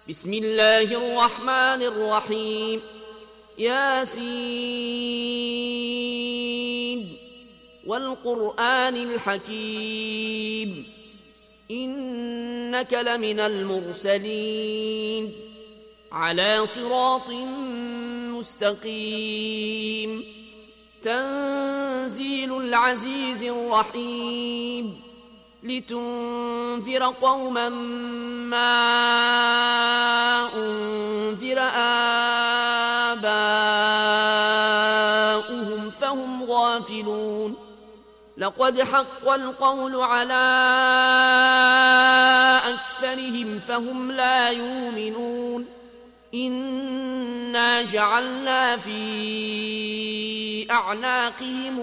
بسم الله الرحمن الرحيم. ياسين والقرآن الحكيم إنك لمن المرسلين على صراط مستقيم. تنزيل العزيز الرحيم لتنذر قوما ما أنذر آباؤهم فهم غافلون. لقد حق القول على أكثرهم فهم لا يؤمنون. إنا جعلنا في أعناقهم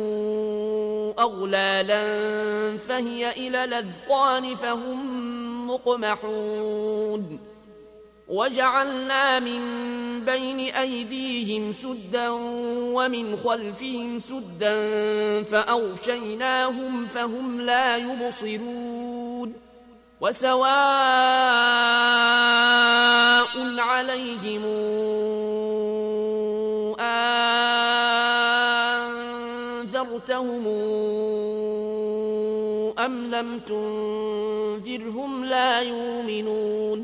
أغلالا فهي إلى الأذقان فهم مقمحون. وجعلنا من بين أيديهم سدا ومن خلفهم سدا فأغشيناهم فهم لا يبصرون. وسواء عليهم أنذرتهم أم لم تنذرهم لا يؤمنون.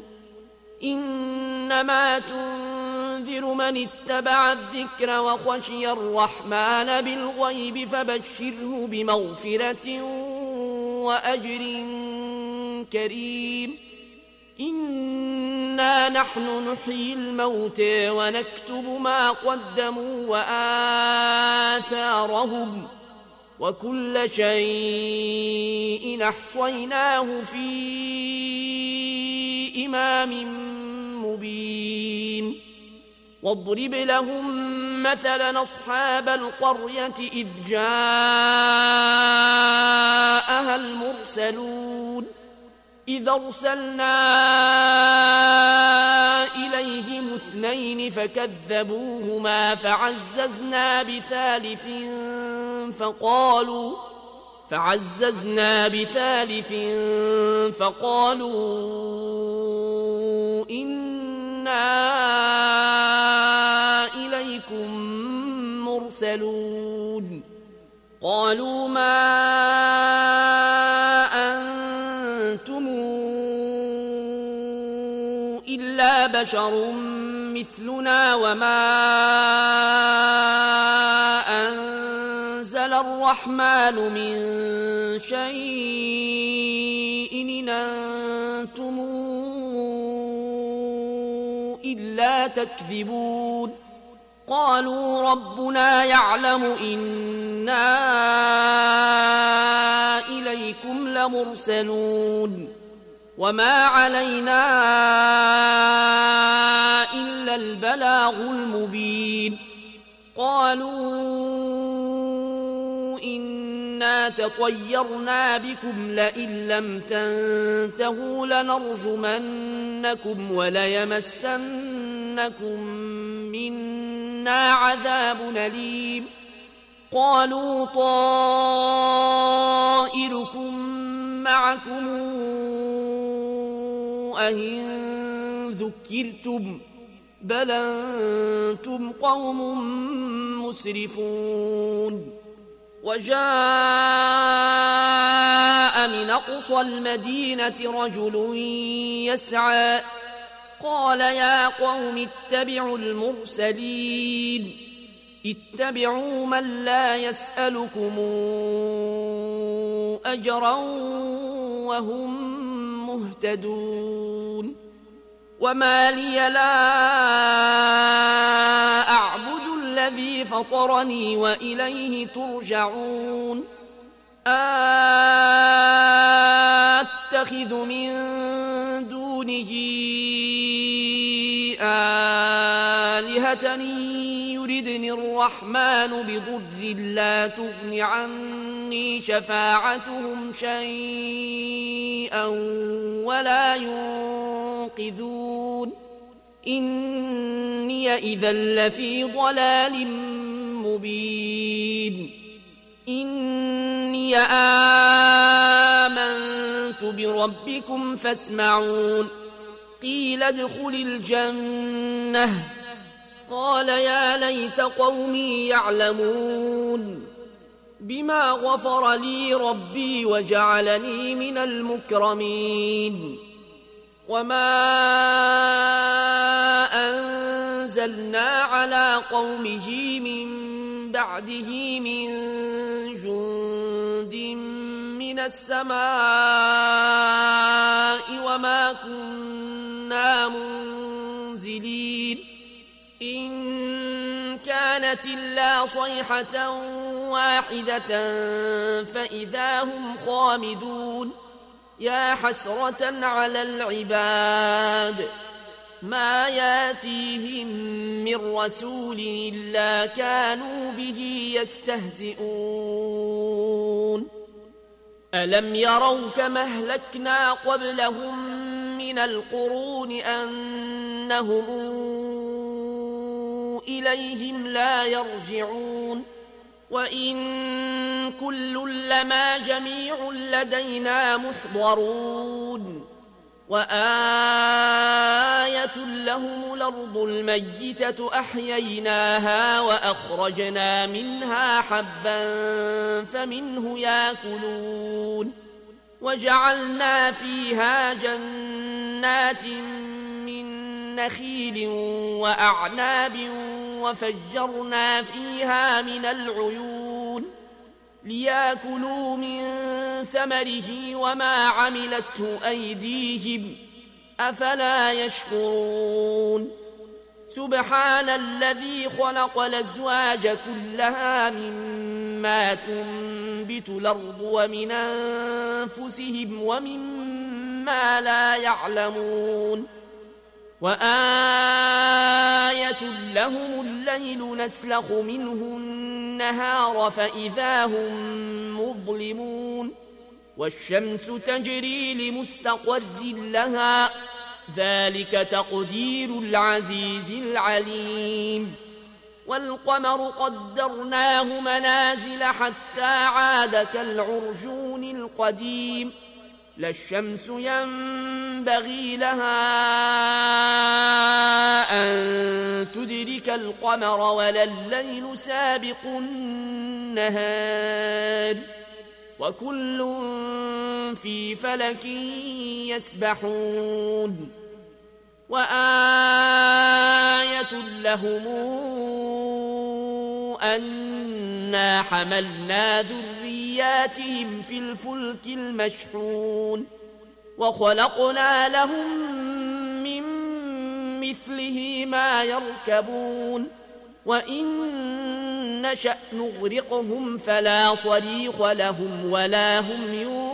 إنما تنذر من اتبع الذكر وخشي الرحمن بالغيب فبشره بمغفرة وأجر كريم. إنا نحن نحيي الموتى ونكتب ما قدموا وآثارهم وكل شيء أحصيناه في إمام مبين. واضرب لهم مثلا أصحاب القرية إذ جاءها المرسلون إذ أرسلنا إليهم اثنين فكذبوهما فعززنا بثالث فقالوا إنا إليكم مرسلون. قالوا ما أنتم إلا بشر مثلنا وما أنزل الرحمن من شيء إن أنتم إلا تكذبون. قالوا ربنا يعلم إنا إليكم لمرسلون وما علينا إلا البلاغ المبين. قالوا إنا تطيرنا بكم لئن لم تنتهوا لنرجمنكم وليمسنكم منا عذاب أليم. قالوا طائركم معكم أئن ذكرتم بل أنتم قوم مسرفون. وجاء من أقصى المدينة رجل يسعى قال يا قوم اتبعوا المرسلين اتبعوا من لا يسألكم أجرا وهم مهتدون. وما لي لا أعبد الذي فطرني وإليه ترجعون. أتخذ من دونه آلهة يردني الرحمن بضر لا تغن عني شفاعتهم شيئا ولا ينقذون. إني إذا لفي ضلال مبين. إني آمنت بربكم فاسمعون. قيل ادخل الجنة قال يا ليت قومي يعلمون بما غفر لي ربي وجعلني من المكرمين وما أنزلنا على قومه من بعده من جند من السماء وما كنا منزلين إن كانت إلا صيحة واحدة فإذا هم خامدون يا حسرة على العباد ما ياتيهم من رسول إلا كانوا به يستهزئون ألم يروا كما أهلكنا قبلهم من القرون أنهم إليهم لا يرجعون وإن كل لما جميع لدينا محضرون وآية لهم الأرض الميتة أحييناها وأخرجنا منها حبا فمنه يأكلون وجعلنا فيها جنات من نخيل وأعناب وفجرنا فيها من العيون ليأكلوا من ثمره وما عملته أيديهم أفلا يشكرون سبحان الذي خلق الأزواج كلها مما تنبت الأرض ومن أنفسهم ومما لا يعلمون وآية لهم الليل نسلخ منه النهار فإذا هم مظلمون والشمس تجري لمستقر لها ذلك تقدير العزيز العليم والقمر قدرناه منازل حتى عاد كالعرجون القديم لا الشمس ينبغي لها أن تدرك القمر ولا الليل سابق النهار وكل في فلك يسبحون وآية لهم أنا حملنا ذرياتهم في الفلك المشحون وخلقنا لهم من مثله ما يركبون وإن نشأ نغرقهم فلا صريخ لهم ولا هم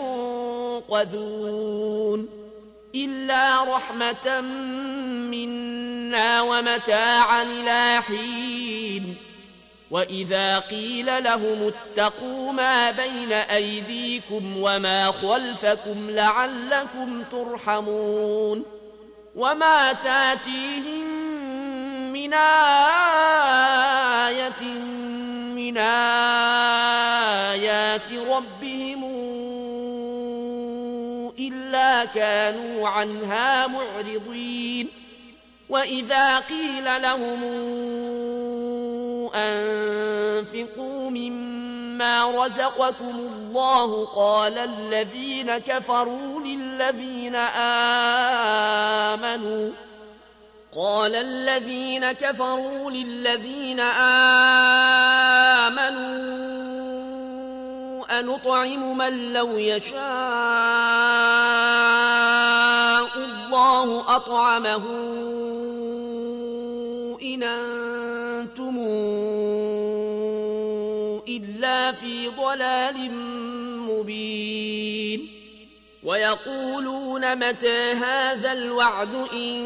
ينقذون إلا رحمة منا ومتاعا إلى حين وإذا قيل لهم اتقوا ما بين أيديكم وما خلفكم لعلكم ترحمون وما تاتيهم من آية من آيات ربهم إلا كانوا عنها معرضين وإذا قيل لهم أنفقوا مما رزقكم الله قال الذين كفروا للذين آمنوا أنطعم من لو يشاء الله أطعمه إن أنتم إلا في ضلال مبين ويقولون متى هذا الوعد إن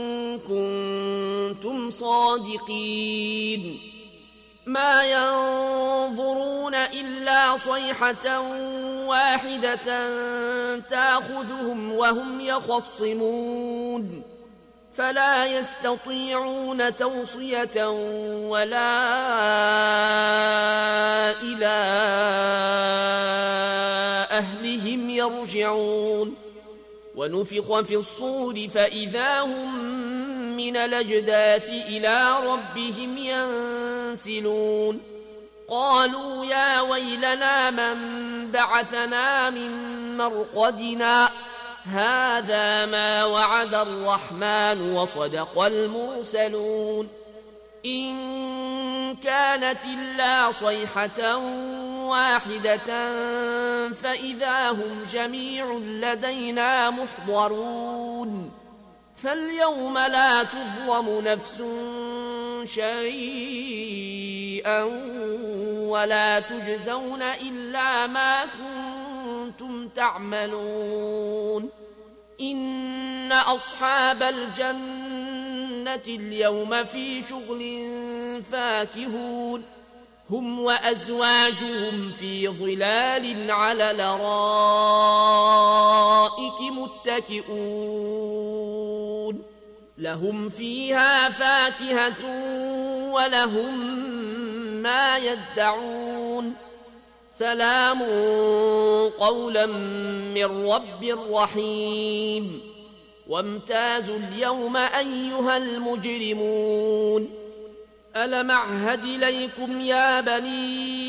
كنتم صادقين ما ينظرون إلا صيحة واحدة تأخذهم وهم يخصمون فلا يستطيعون توصية ولا إلى أهلهم يرجعون ونفخ في الصور فإذا هم من الأجداث إلى ربهم ينسلون قالوا يا ويلنا من بعثنا من مرقدنا هذا ما وعد الرحمن وصدق المرسلون إن كانت إلا صيحة واحدة فإذا هم جميع لدينا محضرون فاليوم لا تظلم نفس شيئا ولا تجزون إلا ما كنتم تعملون إن أصحاب الجنة اليوم في شغل فاكهون هم وأزواجهم في ظلال على الأرائك متكئون لهم فيها فاكهة ولهم ما يدعون سلام قولا من رب رحيم وامتازوا اليوم أيها المجرمون ألم أعهد إليكم يا بني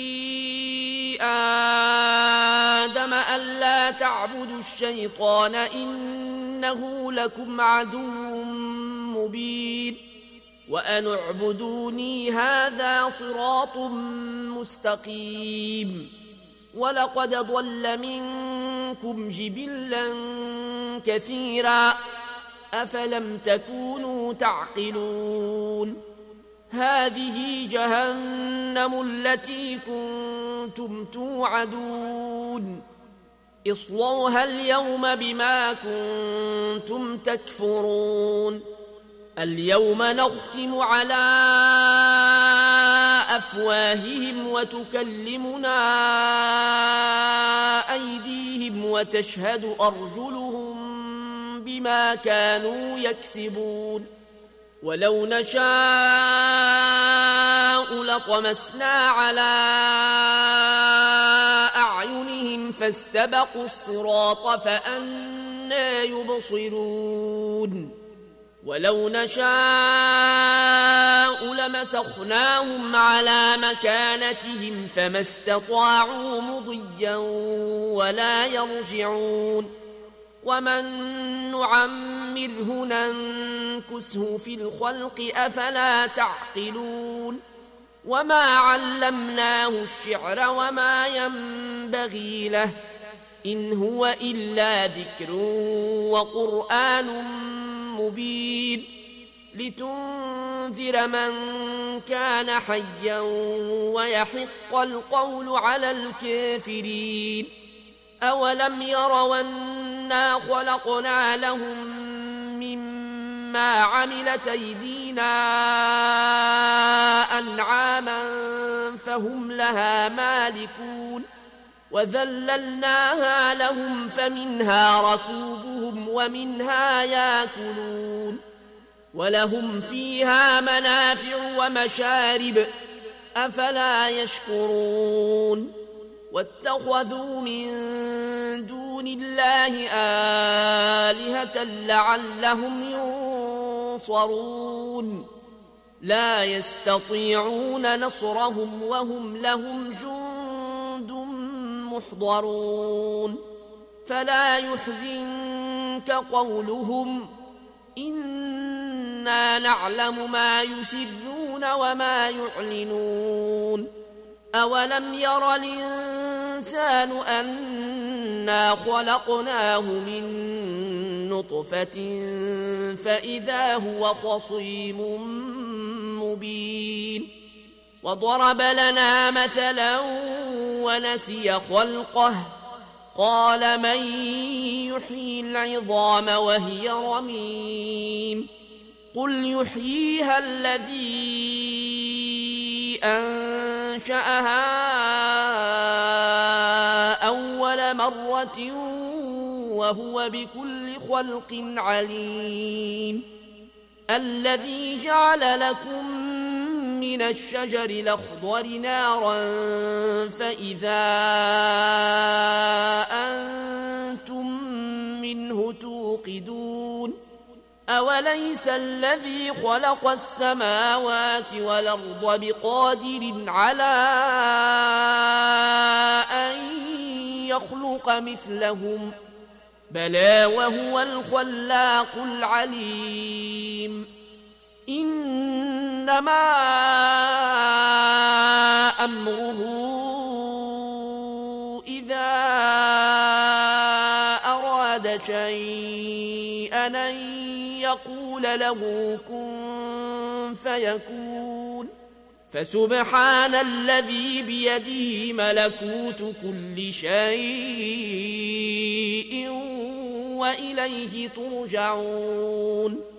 آدم ألا تعبدوا الشيطان إنه لكم عدو مبين وأن اعبدوني هذا صراط مستقيم ولقد ضل منكم جبلا كثيرا أفلم تكونوا تعقلون هذه جهنم التي كنتم توعدون اصلوها اليوم بما كنتم تكفرون اليوم نختم على أفواههم وتكلمنا أيديهم وتشهد أرجلهم بما كانوا يكسبون ولو نشاء لطمسنا على أعينهم فاستبقوا الصراط فأنى يبصرون ولو نشاء لمسخناهم على مكانتهم فما استطاعوا مضيا ولا يرجعون ومن نعمره ننكسه في الخلق أفلا تعقلون وما علمناه الشعر وما ينبغي له إن هو إلا ذكر وقرآن مبين لتنذر من كان حيا ويحق القول على الكافرين أولم يروا أنا خلقنا لهم مما عملت أيدينا أنعاما فهم لها مالكون وذللناها لهم فمنها ركوبهم ومنها ياكلون ولهم فيها منافع ومشارب أفلا يشكرون واتخذوا من دون الله آلهة لعلهم ينصرون لا يستطيعون نصرهم وهم لهم جند محضرون فلا يحزنك قولهم إنا نعلم ما يسرون وما يعلنون أولم ير الإنسان أنا خلقناه من نطفة فإذا هو خصيم مبين وضرب لنا مثلا ونسي خلقه قال من يحيي العظام وهي رميم قل يحييها الذي أنشأها أول مرة وهو بكل خلق عليم الذي جعل لكم من الشجر الأخضر نارا فإذا أنتم منه توقدون أوليس الذي خلق السماوات والأرض بقادر على أن يخلق مثلهم بلى وهو الخلاق العليم إنما أمره إذا أراد شيئا أن يقول له كن فيكون فسبحان الذي بيده ملكوت كل شيء وإليه ترجعون